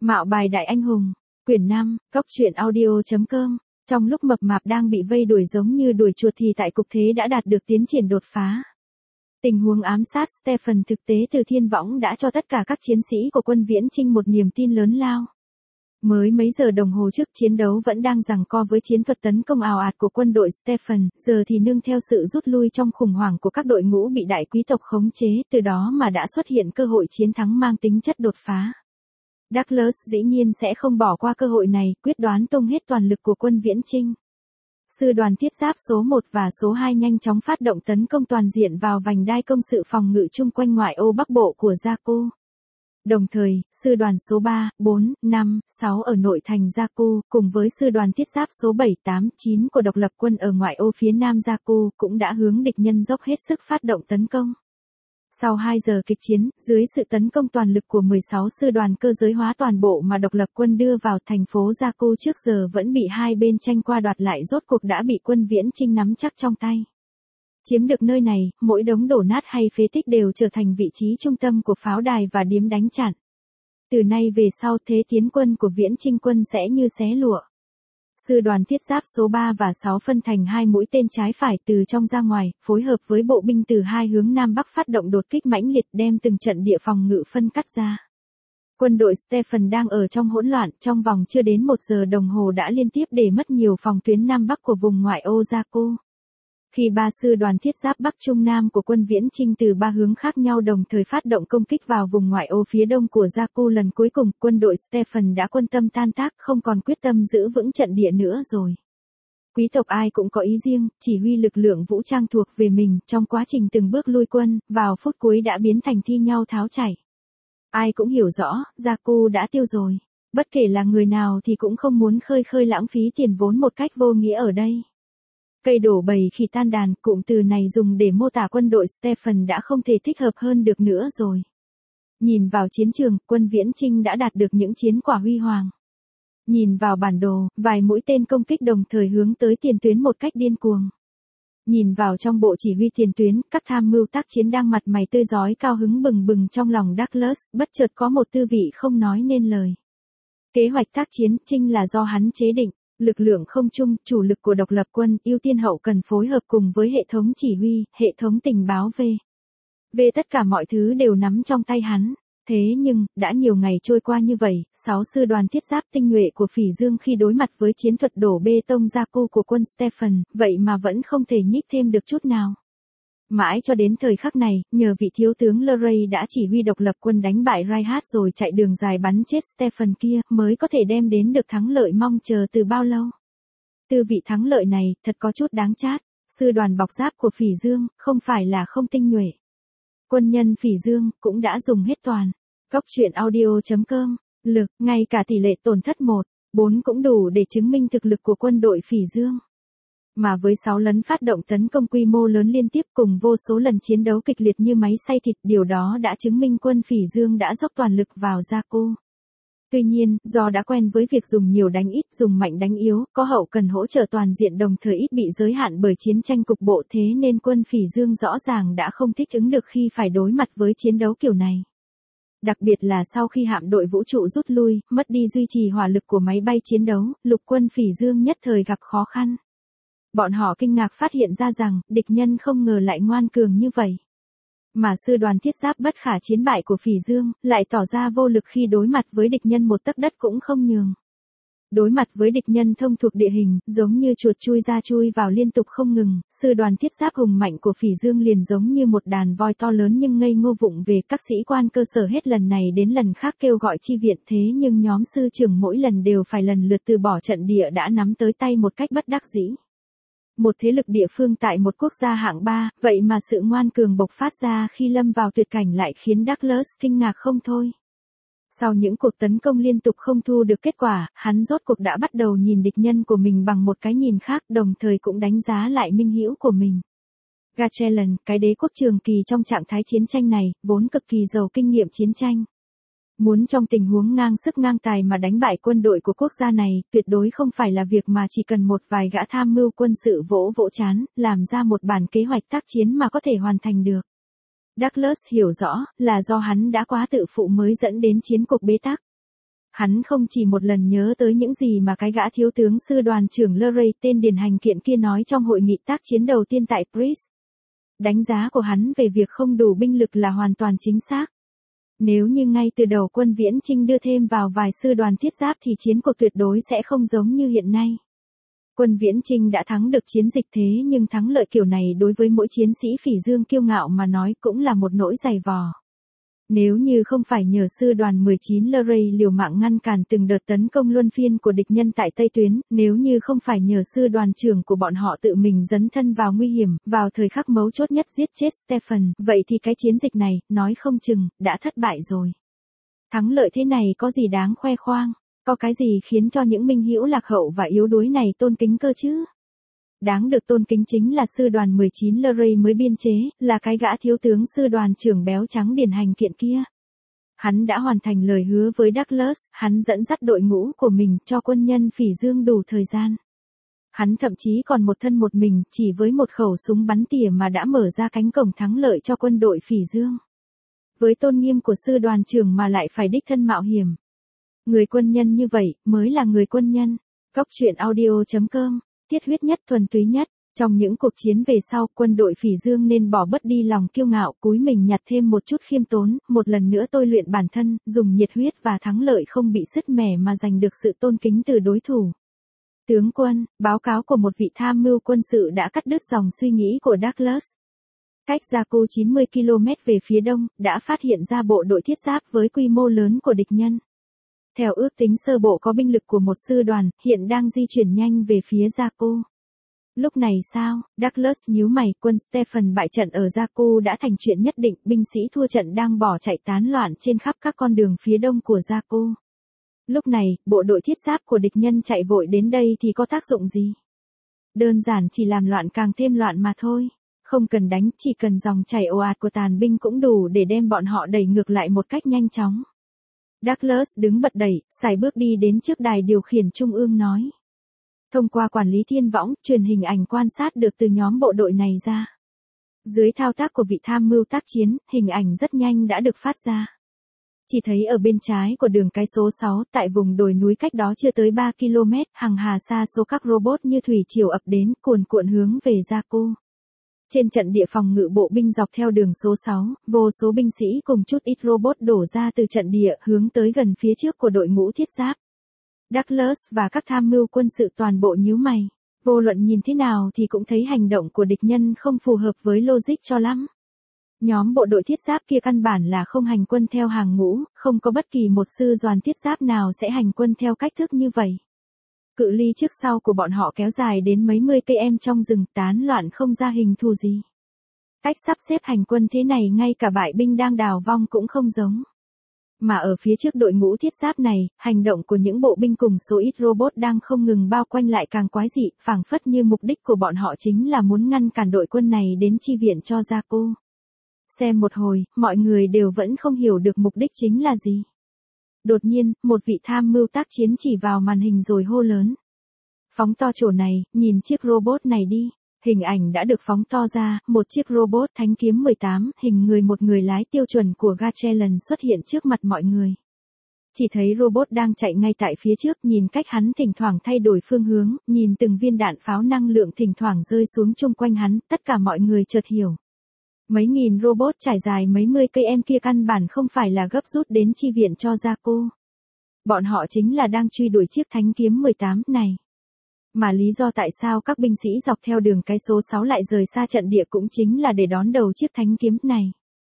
Mạo bài đại anh hùng, quyển 5, Cốc truyện audio.com. Trong lúc mập mạp đang bị vây đuổi giống như đuổi chuột thì tại cục thế đã đạt được tiến triển đột phá. Tình huống ám sát Stephen thực tế từ thiên võng đã cho tất cả các chiến sĩ của quân Viễn Chinh một niềm tin lớn lao. Mới mấy giờ đồng hồ trước chiến đấu vẫn đang giằng co với chiến thuật tấn công ào ạt của quân đội Stephen, giờ thì nương theo sự rút lui trong khủng hoảng của các đội ngũ bị đại quý tộc khống chế, từ đó mà đã xuất hiện cơ hội chiến thắng mang tính chất đột phá. Douglas dĩ nhiên sẽ không bỏ qua cơ hội này, quyết đoán tung hết toàn lực của quân Viễn Chinh. Sư đoàn thiết giáp số 1 và số 2 nhanh chóng phát động tấn công toàn diện vào vành đai công sự phòng ngự chung quanh ngoại ô bắc bộ của Jakku. Đồng thời, sư đoàn số 3, 4, 5, 6 ở nội thành Jakku, cùng với sư đoàn thiết giáp số 7, 8, 9 của độc lập quân ở ngoại ô phía nam Jakku, cũng đã hướng địch nhân dốc hết sức phát động tấn công. Sau 2 giờ kịch chiến, dưới sự tấn công toàn lực của 16 sư đoàn cơ giới hóa toàn bộ mà độc lập quân đưa vào thành phố Jakku trước giờ vẫn bị hai bên tranh qua đoạt lại, rốt cuộc đã bị quân Viễn Chinh nắm chắc trong tay. Chiếm được nơi này, mỗi đống đổ nát hay phế tích đều trở thành vị trí trung tâm của pháo đài và điếm đánh chặn. Từ nay về sau thế tiến quân của Viễn Chinh quân sẽ như xé lụa. Sư đoàn thiết giáp số 3 và 6 phân thành hai mũi tên trái phải từ trong ra ngoài, phối hợp với bộ binh từ hai hướng nam bắc phát động đột kích mãnh liệt, đem từng trận địa phòng ngự phân cắt ra. Quân đội Stephen đang ở trong hỗn loạn, trong vòng chưa đến 1 giờ đồng hồ đã liên tiếp để mất nhiều phòng tuyến nam bắc của vùng ngoại ô Jakku. Khi ba sư đoàn thiết giáp Bắc Trung Nam của quân Viễn Chinh từ ba hướng khác nhau đồng thời phát động công kích vào vùng ngoại ô phía đông của Jakku lần cuối cùng, quân đội Stephen đã quân tâm tan tác, không còn quyết tâm giữ vững trận địa nữa rồi. Quý tộc ai cũng có ý riêng, chỉ huy lực lượng vũ trang thuộc về mình, trong quá trình từng bước lui quân, vào phút cuối đã biến thành thi nhau tháo chạy. Ai cũng hiểu rõ, Jakku đã tiêu rồi. Bất kể là người nào thì cũng không muốn khơi lãng phí tiền vốn một cách vô nghĩa ở đây. Cây đổ bầy khi tan đàn, cụm từ này dùng để mô tả quân đội Stephen đã không thể thích hợp hơn được nữa rồi. Nhìn vào chiến trường, quân Viễn Chinh đã đạt được những chiến quả huy hoàng. Nhìn vào bản đồ, vài mũi tên công kích đồng thời hướng tới tiền tuyến một cách điên cuồng. Nhìn vào trong bộ chỉ huy tiền tuyến, các tham mưu tác chiến đang mặt mày tươi rói cao hứng bừng bừng trong lòng Douglas, bất chợt có một tư vị không nói nên lời. Kế hoạch tác chiến Chinh là do hắn chế định. Lực lượng không trung, chủ lực của độc lập quân, ưu tiên hậu cần phối hợp cùng với hệ thống chỉ huy, hệ thống tình báo về tất cả mọi thứ đều nắm trong tay hắn. Thế nhưng, đã nhiều ngày trôi qua như vậy, 6 sư đoàn thiết giáp tinh nhuệ của Phỉ Dương khi đối mặt với chiến thuật đổ bê tông Jakku của quân Stephen, vậy mà vẫn không thể nhích thêm được chút nào. Mãi cho đến thời khắc này, nhờ vị thiếu tướng Leray đã chỉ huy độc lập quân đánh bại Reinhardt rồi chạy đường dài bắn chết Stephen kia, mới có thể đem đến được thắng lợi mong chờ từ bao lâu. Tư vị thắng lợi này, thật có chút đáng chát. Sư đoàn bọc giáp của Phỉ Dương, không phải là không tinh nhuệ. Quân nhân Phỉ Dương, cũng đã dùng hết toàn. Cốc truyện audio.com, lực, ngay cả tỷ lệ tổn thất 1:4 cũng đủ để chứng minh thực lực của quân đội Phỉ Dương. Mà với 6 lần phát động tấn công quy mô lớn liên tiếp cùng vô số lần chiến đấu kịch liệt như máy xay thịt, điều đó đã chứng minh quân Phỉ Dương đã dốc toàn lực vào Jakku. Tuy nhiên, do đã quen với việc dùng nhiều đánh ít, dùng mạnh đánh yếu, có hậu cần hỗ trợ toàn diện đồng thời ít bị giới hạn bởi chiến tranh cục bộ, thế nên quân Phỉ Dương rõ ràng đã không thích ứng được khi phải đối mặt với chiến đấu kiểu này. Đặc biệt là sau khi hạm đội vũ trụ rút lui, mất đi duy trì hỏa lực của máy bay chiến đấu, lục quân Phỉ Dương nhất thời gặp khó khăn. Bọn họ kinh ngạc phát hiện ra rằng, địch nhân không ngờ lại ngoan cường như vậy. Mà sư đoàn thiết giáp bất khả chiến bại của Phỉ Dương, lại tỏ ra vô lực khi đối mặt với địch nhân một tấc đất cũng không nhường. Đối mặt với địch nhân thông thuộc địa hình, giống như chuột chui ra chui vào liên tục không ngừng, sư đoàn thiết giáp hùng mạnh của Phỉ Dương liền giống như một đàn voi to lớn nhưng ngây ngô vụng về. Các sĩ quan cơ sở hết lần này đến lần khác kêu gọi chi viện, thế nhưng nhóm sư trưởng mỗi lần đều phải lần lượt từ bỏ trận địa đã nắm tới tay một cách bất đắc dĩ. Một thế lực địa phương tại một quốc gia hạng 3, vậy mà sự ngoan cường bộc phát ra khi lâm vào tuyệt cảnh lại khiến Douglas kinh ngạc không thôi. Sau những cuộc tấn công liên tục không thu được kết quả, hắn rốt cuộc đã bắt đầu nhìn địch nhân của mình bằng một cái nhìn khác, đồng thời cũng đánh giá lại minh hữu của mình. Gatchellan, cái đế quốc trường kỳ trong trạng thái chiến tranh này, vốn cực kỳ giàu kinh nghiệm chiến tranh. Muốn trong tình huống ngang sức ngang tài mà đánh bại quân đội của quốc gia này, tuyệt đối không phải là việc mà chỉ cần một vài gã tham mưu quân sự vỗ chán, làm ra một bản kế hoạch tác chiến mà có thể hoàn thành được. Douglas hiểu rõ, là do hắn đã quá tự phụ mới dẫn đến chiến cục bế tắc. Hắn không chỉ một lần nhớ tới những gì mà cái gã thiếu tướng sư đoàn trưởng Luray tên điển hành kiện kia nói trong hội nghị tác chiến đầu tiên tại Brest. Đánh giá của hắn về việc không đủ binh lực là hoàn toàn chính xác. Nếu như ngay từ đầu quân Viễn Chinh đưa thêm vào vài sư đoàn thiết giáp thì chiến cuộc tuyệt đối sẽ không giống như hiện nay. Quân Viễn Chinh đã thắng được chiến dịch thế nhưng thắng lợi kiểu này đối với mỗi chiến sĩ phỉ dương kiêu ngạo mà nói cũng là một nỗi dày vò. Nếu như không phải nhờ sư đoàn 19 Luray liều mạng ngăn cản từng đợt tấn công luân phiên của địch nhân tại Tây Tuyến, nếu như không phải nhờ sư đoàn trưởng của bọn họ tự mình dấn thân vào nguy hiểm, vào thời khắc mấu chốt nhất giết chết Stephen, vậy thì cái chiến dịch này, nói không chừng, đã thất bại rồi. Thắng lợi thế này có gì đáng khoe khoang, có cái gì khiến cho những minh hữu lạc hậu và yếu đuối này tôn kính cơ chứ? Đáng được tôn kính chính là sư đoàn 19 Luray mới biên chế, là cái gã thiếu tướng sư đoàn trưởng béo trắng điển hành kiện kia. Hắn đã hoàn thành lời hứa với Douglas, hắn dẫn dắt đội ngũ của mình cho quân nhân phỉ dương đủ thời gian. Hắn thậm chí còn một thân một mình, chỉ với một khẩu súng bắn tỉa mà đã mở ra cánh cổng thắng lợi cho quân đội phỉ dương. Với tôn nghiêm của sư đoàn trưởng mà lại phải đích thân mạo hiểm. Người quân nhân như vậy, mới là người quân nhân. Góc truyện audio.com, thiết huyết nhất thuần túy nhất. Trong những cuộc chiến về sau, quân đội phỉ dương nên bỏ bớt đi lòng kiêu ngạo, cúi mình nhặt thêm một chút khiêm tốn, một lần nữa tôi luyện bản thân, dùng nhiệt huyết và thắng lợi không bị sứt mẻ mà giành được sự tôn kính từ đối thủ. Tướng quân, báo cáo của một vị tham mưu quân sự đã cắt đứt dòng suy nghĩ của Douglas. Cách Jakku 90 km về phía đông, đã phát hiện ra bộ đội thiết giáp với quy mô lớn của địch nhân. Theo ước tính sơ bộ có binh lực của một sư đoàn, hiện đang di chuyển nhanh về phía Jakku. Lúc này sao, Douglas nhíu mày, quân Stephen bại trận ở Jakku đã thành chuyện nhất định, binh sĩ thua trận đang bỏ chạy tán loạn trên khắp các con đường phía đông của Jakku. Lúc này, bộ đội thiết giáp của địch nhân chạy vội đến đây thì có tác dụng gì? Đơn giản chỉ làm loạn càng thêm loạn mà thôi. Không cần đánh, chỉ cần dòng chảy ồ ạt của tàn binh cũng đủ để đem bọn họ đẩy ngược lại một cách nhanh chóng. Douglas đứng bật dậy, sải bước đi đến trước đài điều khiển trung ương nói. Thông qua quản lý thiên võng, truyền hình ảnh quan sát được từ nhóm bộ đội này ra. Dưới thao tác của vị tham mưu tác chiến, hình ảnh rất nhanh đã được phát ra. Chỉ thấy ở bên trái của đường cái số 6, tại vùng đồi núi cách đó chưa tới 3 km, hàng hà sa số các robot như thủy triều ập đến, cuồn cuộn hướng về Jakku. Trên trận địa phòng ngự bộ binh dọc theo đường số 6, vô số binh sĩ cùng chút ít robot đổ ra từ trận địa hướng tới gần phía trước của đội ngũ thiết giáp. Douglas và các tham mưu quân sự toàn bộ nhíu mày. Vô luận nhìn thế nào thì cũng thấy hành động của địch nhân không phù hợp với logic cho lắm. Nhóm bộ đội thiết giáp kia căn bản là không hành quân theo hàng ngũ, không có bất kỳ một sư đoàn thiết giáp nào sẽ hành quân theo cách thức như vậy. Cự ly trước sau của bọn họ kéo dài đến mấy mươi cây em trong rừng, tán loạn không ra hình thù gì. Cách sắp xếp hành quân thế này ngay cả bại binh đang đào vong cũng không giống. Mà ở phía trước đội ngũ thiết giáp này, hành động của những bộ binh cùng số ít robot đang không ngừng bao quanh lại càng quái dị, phảng phất như mục đích của bọn họ chính là muốn ngăn cản đội quân này đến chi viện cho Jakku. Xem một hồi, mọi người đều vẫn không hiểu được mục đích chính là gì. Đột nhiên, một vị tham mưu tác chiến chỉ vào màn hình rồi hô lớn. Phóng to chỗ này, nhìn chiếc robot này đi. Hình ảnh đã được phóng to ra, một chiếc robot Thánh Kiếm 18, hình người một người lái tiêu chuẩn của Gatchelan xuất hiện trước mặt mọi người. Chỉ thấy robot đang chạy ngay tại phía trước, nhìn cách hắn thỉnh thoảng thay đổi phương hướng, nhìn từng viên đạn pháo năng lượng thỉnh thoảng rơi xuống chung quanh hắn, tất cả mọi người chợt hiểu. Mấy nghìn robot trải dài mấy mươi cây em kia căn bản không phải là gấp rút đến chi viện cho Jakku. Bọn họ chính là đang truy đuổi chiếc Thánh Kiếm 18 này. Mà lý do tại sao các binh sĩ dọc theo đường cái số 6 lại rời xa trận địa cũng chính là để đón đầu chiếc Thánh Kiếm này.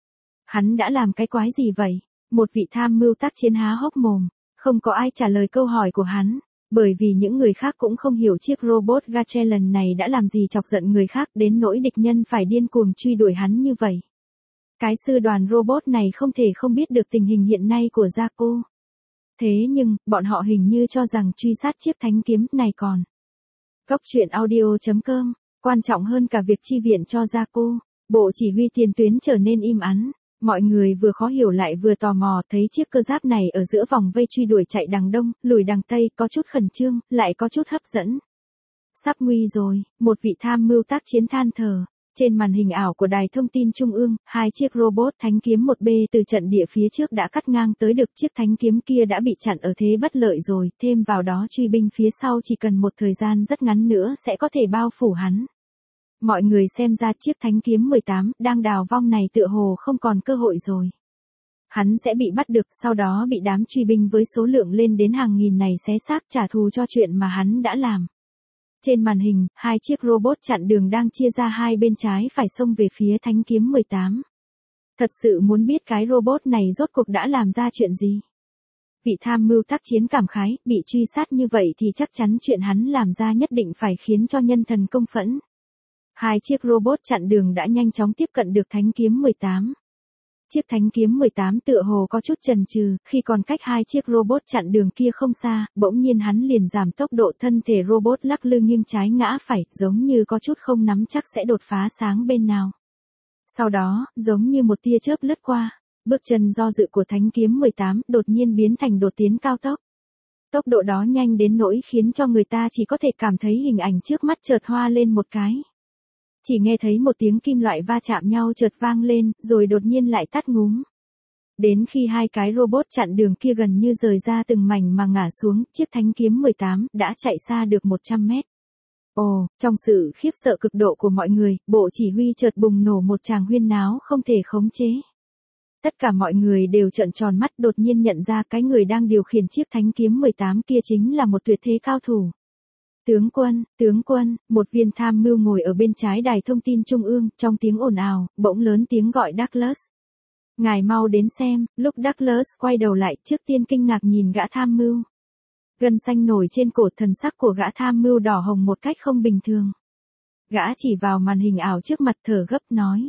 Hắn đã làm cái quái gì vậy? Một vị tham mưu tác chiến há hốc mồm, không có ai trả lời câu hỏi của hắn, bởi vì những người khác cũng không hiểu chiếc robot Gatchelan này đã làm gì chọc giận người khác đến nỗi địch nhân phải điên cuồng truy đuổi hắn như vậy. Cái sư đoàn robot này không thể không biết được tình hình hiện nay của Jakku. Thế nhưng, bọn họ hình như cho rằng truy sát chiếc Thánh Kiếm này còn. Góc truyện audio.com, quan trọng hơn cả việc chi viện cho Jakku, bộ chỉ huy tiền tuyến trở nên im ắng. Mọi người vừa khó hiểu lại vừa tò mò thấy chiếc cơ giáp này ở giữa vòng vây truy đuổi chạy đằng đông, lùi đằng tây, có chút khẩn trương, lại có chút hấp dẫn. Sắp nguy rồi, một vị tham mưu tác chiến than thở. Trên màn hình ảo của đài thông tin trung ương, hai chiếc robot thánh kiếm 1B từ trận địa phía trước đã cắt ngang tới được, chiếc thánh kiếm kia đã bị chặn ở thế bất lợi rồi, thêm vào đó truy binh phía sau chỉ cần một thời gian rất ngắn nữa sẽ có thể bao phủ hắn. Mọi người xem ra chiếc thánh kiếm 18 đang đào vong này tựa hồ không còn cơ hội rồi. Hắn sẽ bị bắt được, sau đó bị đám truy binh với số lượng lên đến hàng nghìn này xé xác trả thù cho chuyện mà hắn đã làm. Trên màn hình, hai chiếc robot chặn đường đang chia ra hai bên trái phải xông về phía thánh kiếm 18. Thật sự muốn biết cái robot này rốt cuộc đã làm ra chuyện gì? Vị tham mưu tác chiến cảm khái, bị truy sát như vậy thì chắc chắn chuyện hắn làm ra nhất định phải khiến cho nhân thần công phẫn. Hai chiếc robot chặn đường đã nhanh chóng tiếp cận được thánh kiếm 18. Chiếc thánh kiếm 18 tựa hồ có chút chần chừ, khi còn cách hai chiếc robot chặn đường kia không xa, bỗng nhiên hắn liền giảm tốc độ, thân thể robot lắc lư nghiêng trái ngã phải, giống như có chút không nắm chắc sẽ đột phá sáng bên nào. Sau đó, giống như một tia chớp lướt qua, bước chân do dự của thánh kiếm 18 đột nhiên biến thành đột tiến cao tốc. Tốc độ đó nhanh đến nỗi khiến cho người ta chỉ có thể cảm thấy hình ảnh trước mắt chợt hoa lên một cái. Chỉ nghe thấy một tiếng kim loại va chạm nhau chợt vang lên, rồi đột nhiên lại tắt ngúm. Đến khi hai cái robot chặn đường kia gần như rời ra từng mảnh mà ngã xuống, chiếc thánh kiếm 18 đã chạy xa được 100 mét. Ồ, trong sự khiếp sợ cực độ của mọi người, bộ chỉ huy chợt bùng nổ một tràng huyên náo không thể khống chế. Tất cả mọi người đều trợn tròn mắt, đột nhiên nhận ra cái người đang điều khiển chiếc thánh kiếm 18 kia chính là một tuyệt thế cao thủ. Tướng quân, một viên tham mưu ngồi ở bên trái đài thông tin trung ương, trong tiếng ồn ào, bỗng lớn tiếng gọi Douglas. Ngài mau đến xem, lúc Douglas quay đầu lại, trước tiên kinh ngạc nhìn gã tham mưu. Gân xanh nổi trên cổ, thần sắc của gã tham mưu đỏ hồng một cách không bình thường. Gã chỉ vào màn hình ảo trước mặt thở gấp nói.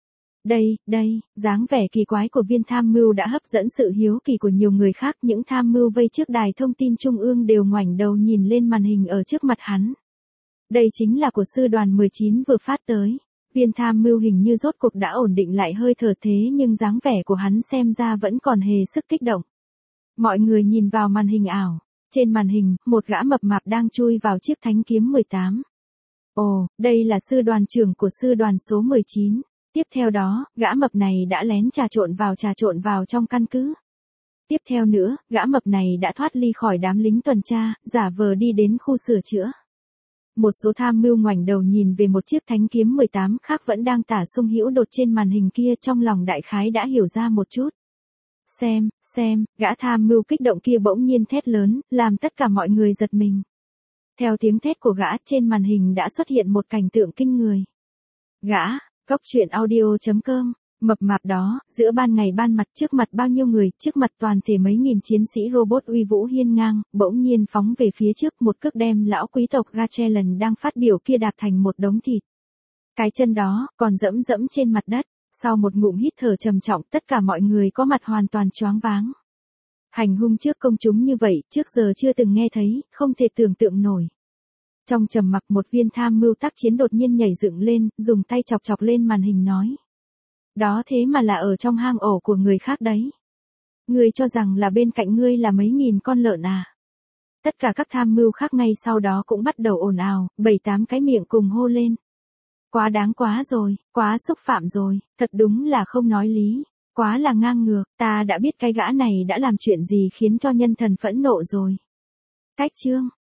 Đây, dáng vẻ kỳ quái của viên tham mưu đã hấp dẫn sự hiếu kỳ của nhiều người khác. Những tham mưu vây trước đài thông tin trung ương đều ngoảnh đầu nhìn lên màn hình ở trước mặt hắn. Đây chính là của sư đoàn 19 vừa phát tới. Viên tham mưu hình như rốt cuộc đã ổn định lại hơi thở, thế nhưng dáng vẻ của hắn xem ra vẫn còn hề sức kích động. Mọi người nhìn vào màn hình ảo. Trên màn hình, một gã mập mạp đang chui vào chiếc thánh kiếm 18. Ồ, đây là sư đoàn trưởng của sư đoàn số 19. Tiếp theo đó, gã mập này đã lén trà trộn vào trong căn cứ. Tiếp theo nữa, gã mập này đã thoát ly khỏi đám lính tuần tra, giả vờ đi đến khu sửa chữa. Một số tham mưu ngoảnh đầu nhìn về một chiếc thánh kiếm 18 khác vẫn đang tả sung hữu đột trên màn hình kia, trong lòng đại khái đã hiểu ra một chút. Xem, gã tham mưu kích động kia bỗng nhiên thét lớn, làm tất cả mọi người giật mình. Theo tiếng thét của gã, trên màn hình đã xuất hiện một cảnh tượng kinh người. Góc truyện audio.com, mập mạp đó, giữa ban ngày ban mặt, trước mặt bao nhiêu người, trước mặt toàn thể mấy nghìn chiến sĩ robot uy vũ hiên ngang, bỗng nhiên phóng về phía trước, một cước đem lão quý tộc Gatchelan đang phát biểu kia đạp thành một đống thịt. Cái chân đó, còn dẫm trên mặt đất. Sau một ngụm hít thở trầm trọng, tất cả mọi người có mặt hoàn toàn choáng váng. Hành hung trước công chúng như vậy, trước giờ chưa từng nghe thấy, không thể tưởng tượng nổi. Trong trầm mặc, một viên tham mưu tác chiến đột nhiên nhảy dựng lên, dùng tay chọc lên màn hình nói. Đó thế mà là ở trong hang ổ của người khác đấy. Ngươi cho rằng là bên cạnh ngươi là mấy nghìn con lợn à? Tất cả các tham mưu khác ngay sau đó cũng bắt đầu ồn ào, 7-8 cái miệng cùng hô lên. Quá đáng quá rồi, quá xúc phạm rồi, thật đúng là không nói lý, quá là ngang ngược, ta đã biết cái gã này đã làm chuyện gì khiến cho nhân thần phẫn nộ rồi. Cách chương